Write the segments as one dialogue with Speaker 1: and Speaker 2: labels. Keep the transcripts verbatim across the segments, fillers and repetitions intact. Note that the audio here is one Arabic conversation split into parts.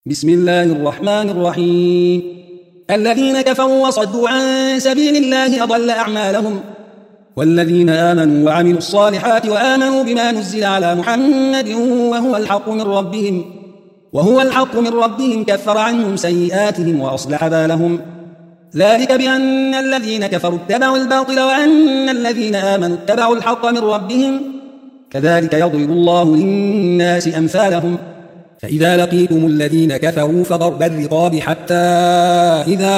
Speaker 1: بسم الله الرحمن الرحيم. الذين كفروا وصدوا عن سبيل الله أضل أعمالهم، والذين آمنوا وعملوا الصالحات وآمنوا بما نزل على محمد وهو الحق من ربهم وهو الحق من ربهم كفر عنهم سيئاتهم وأصلح بالهم. ذلك بأن الذين كفروا اتبعوا الباطل وأن الذين آمنوا اتبعوا الحق من ربهم، كذلك يضرب الله للناس أمثالهم. فإذا لقيتم الذين كفروا فضرب الرقاب حتى إذا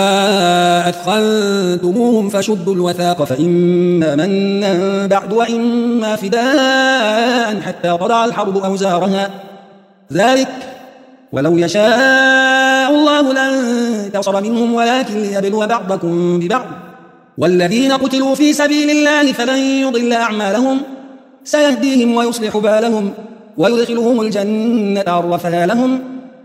Speaker 1: أثخنتموهم فشدوا الوثاق فإما منا بعد وإما فداء حتى تضع الحرب أوزارها، ذلك ولو يشاء الله لانتصر منهم ولكن ليبلو بعضكم ببعض. والذين قتلوا في سبيل الله فلن يضل أعمالهم، سيهديهم ويصلح بالهم ويدخلهم الجنة عرفها لهم.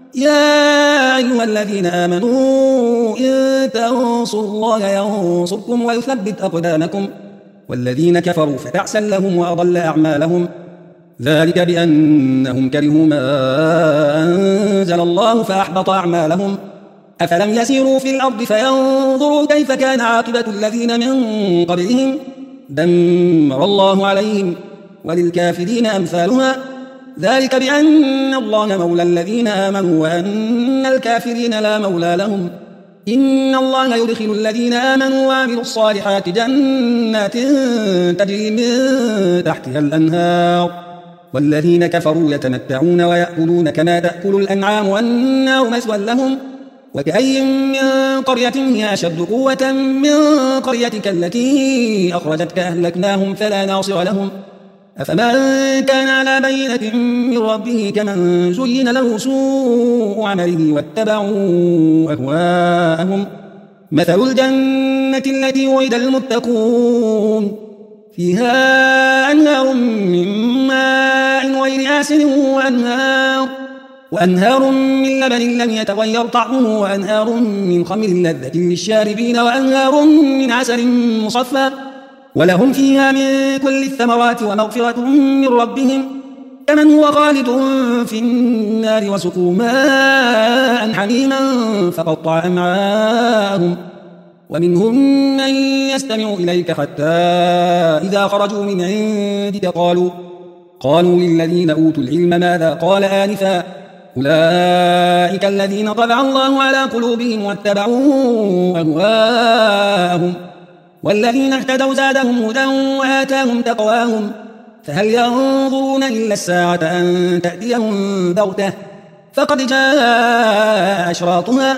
Speaker 1: يا أيها الذين آمنوا إن تنصروا الله ينصركم ويثبت أقدامكم، والذين كفروا فتعسا لهم وأضل أعمالهم. ذلك بأنهم كرهوا ما أنزل الله فأحبط أعمالهم. أفلم يسيروا في الأرض فينظروا كيف كان عاقبة الذين من قبلهم، دمر الله عليهم وللكافرين أمثالها. ذلك بأن الله مولى الذين آمنوا وأن الكافرين لا مولى لهم. إن الله يدخل الذين آمنوا وعملوا الصالحات جنات تجري من تحتها الأنهار، والذين كفروا يتمتعون ويأكلون كما تأكل الأنعام والنار مثوى لهم. وكأي من قرية هي أشد قوة من قريتك التي أخرجتك أهلكناهم فلا ناصر لهم. أفمن كان على بينة من ربه كمن زين له سوء عمله واتبعوا أهواءهم. مثل الجنة التي وعد المتقون فيها أنهار من ماء غير آسن وأنهار, وأنهار من لبن لم يتغير طعمه وأنهار من خمر لذة للشاربين وأنهار من عسل مصفى ولهم فيها من كل الثمرات ومغفرة من ربهم كمن هو خالد في النار وسقوا ماء حميما فقطع أمعاءهم. ومنهم من يستمع إليك حتى إذا خرجوا من عندك قالوا قالوا للذين أوتوا العلم ماذا قال آنفا أولئك الذين طبع الله على قلوبهم واتبعوا أهواءهم، والذين اهتدوا زادهم هدى وآتاهم تقواهم. فهل ينظرون إلا الساعة أن تأتيهم بغتة فقد جاء أشراطها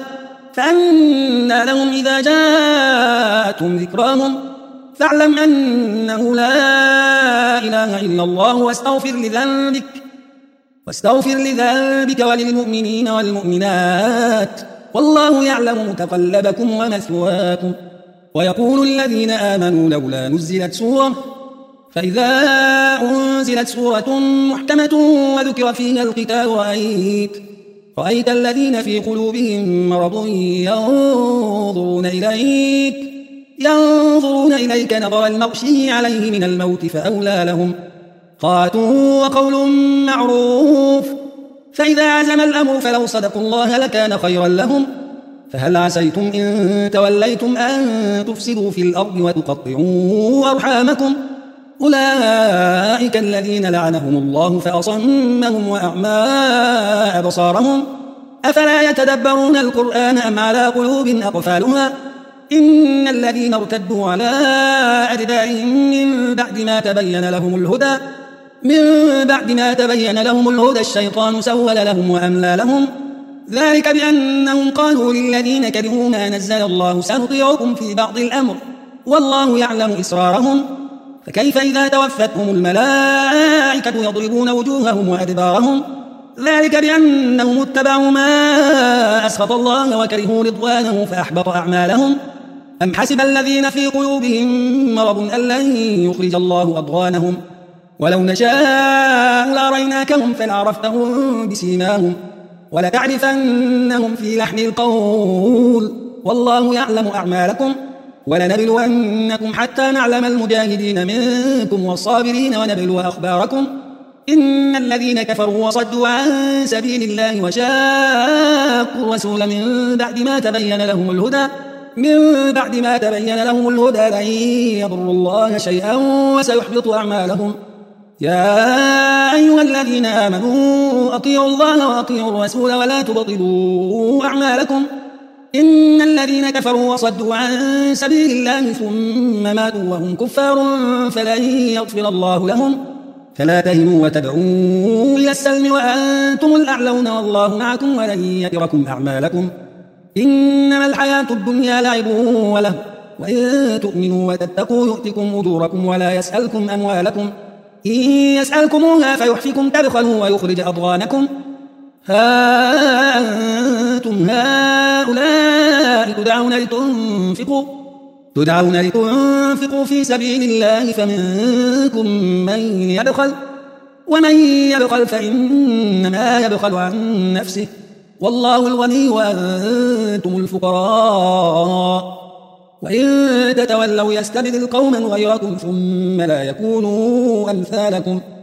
Speaker 1: فأنى لهم إذا جاءتهم ذكراهم. فاعلم أنه لا إله إلا الله واستغفر لذنبك واستغفر لذنبك وللمؤمنين والمؤمنات والله يعلم متقلبكم ومثواكم. ويقول الذين آمنوا لولا نزلت سورة، فإذا أنزلت سورة محكمة وذكر فيها القتال رأيت رأيت الذين في قلوبهم مرض ينظرون إليك ينظرون إليك نظر المغشي عليه من الموت فأولى لهم طاعة وقول معروف. فإذا عزم الأمر فلو صدقوا الله لكان خيرا لهم. فهل عسيتم إن توليتم أن تفسدوا في الأرض وتقطعوا أرحامكم أولئك الذين لعنهم الله فأصمهم وأعمى أبصارهم أفلا يتدبرون القرآن أم على قلوب أقفالها. إن الذين ارتدوا على أدبارهم من بعد ما تبين لهم الهدى من بعد ما تبين لهم الهدى الشيطان سول لهم وأملى لهم. ذلك بأنهم قالوا للذين كرهوا ما نزل الله سنطيعكم في بعض الأمر والله يعلم إسرارهم. فكيف إذا توفتهم الملائكة يضربون وجوههم وأدبارهم. ذلك بأنهم اتبعوا ما أسخط الله وكرهوا رضوانه فأحبط أعمالهم. أم حسب الذين في قلوبهم مرض أن لن يخرج الله أضغانهم ولو نشاء لأريناكهم فلعرفتهم بسيماهم ولتعرفنهم في لحن القول والله يعلم أعمالكم. ولنبلونكم حتى نعلم المجاهدين منكم والصابرين ونبلو أخباركم. إن الذين كفروا وصدوا عن سبيل الله وشاقوا شاقوا الرسول من بعد ما تبين لهم الهدى من بعد ما تبين لهم الهدى لن يضروا الله شيئا وسيحبط أعمالهم. يا أيها الذين آمنوا أطيعوا الله وأطيعوا الرسول ولا تبطلوا أعمالكم إن الذين كفروا وصدوا عن سبيل الله ثم ماتوا وهم كفار فلن يغفر الله لهم فلا تهنوا وتدعوا إلى السلم وأنتم الأعلون والله معكم ولن يتركم أعمالكم إنما الحياة الدنيا لعب وله وإن تؤمنوا وتتقوا يؤتكم أجوركم ولا يسألكم أموالكم إن يسألكموها فيحفكم تبخلوا ويخرج أضغانكم ها أنتم هؤلاء تدعون لتنفقوا تدعون لتنفقوا في سبيل الله فمنكم من يبخل ومن يبخل فإنما يبخل عن نفسه والله الغني وأنتم الفقراء وإن تتولوا يستبدل قوما غيركم ثم لا يكونوا أمثالكم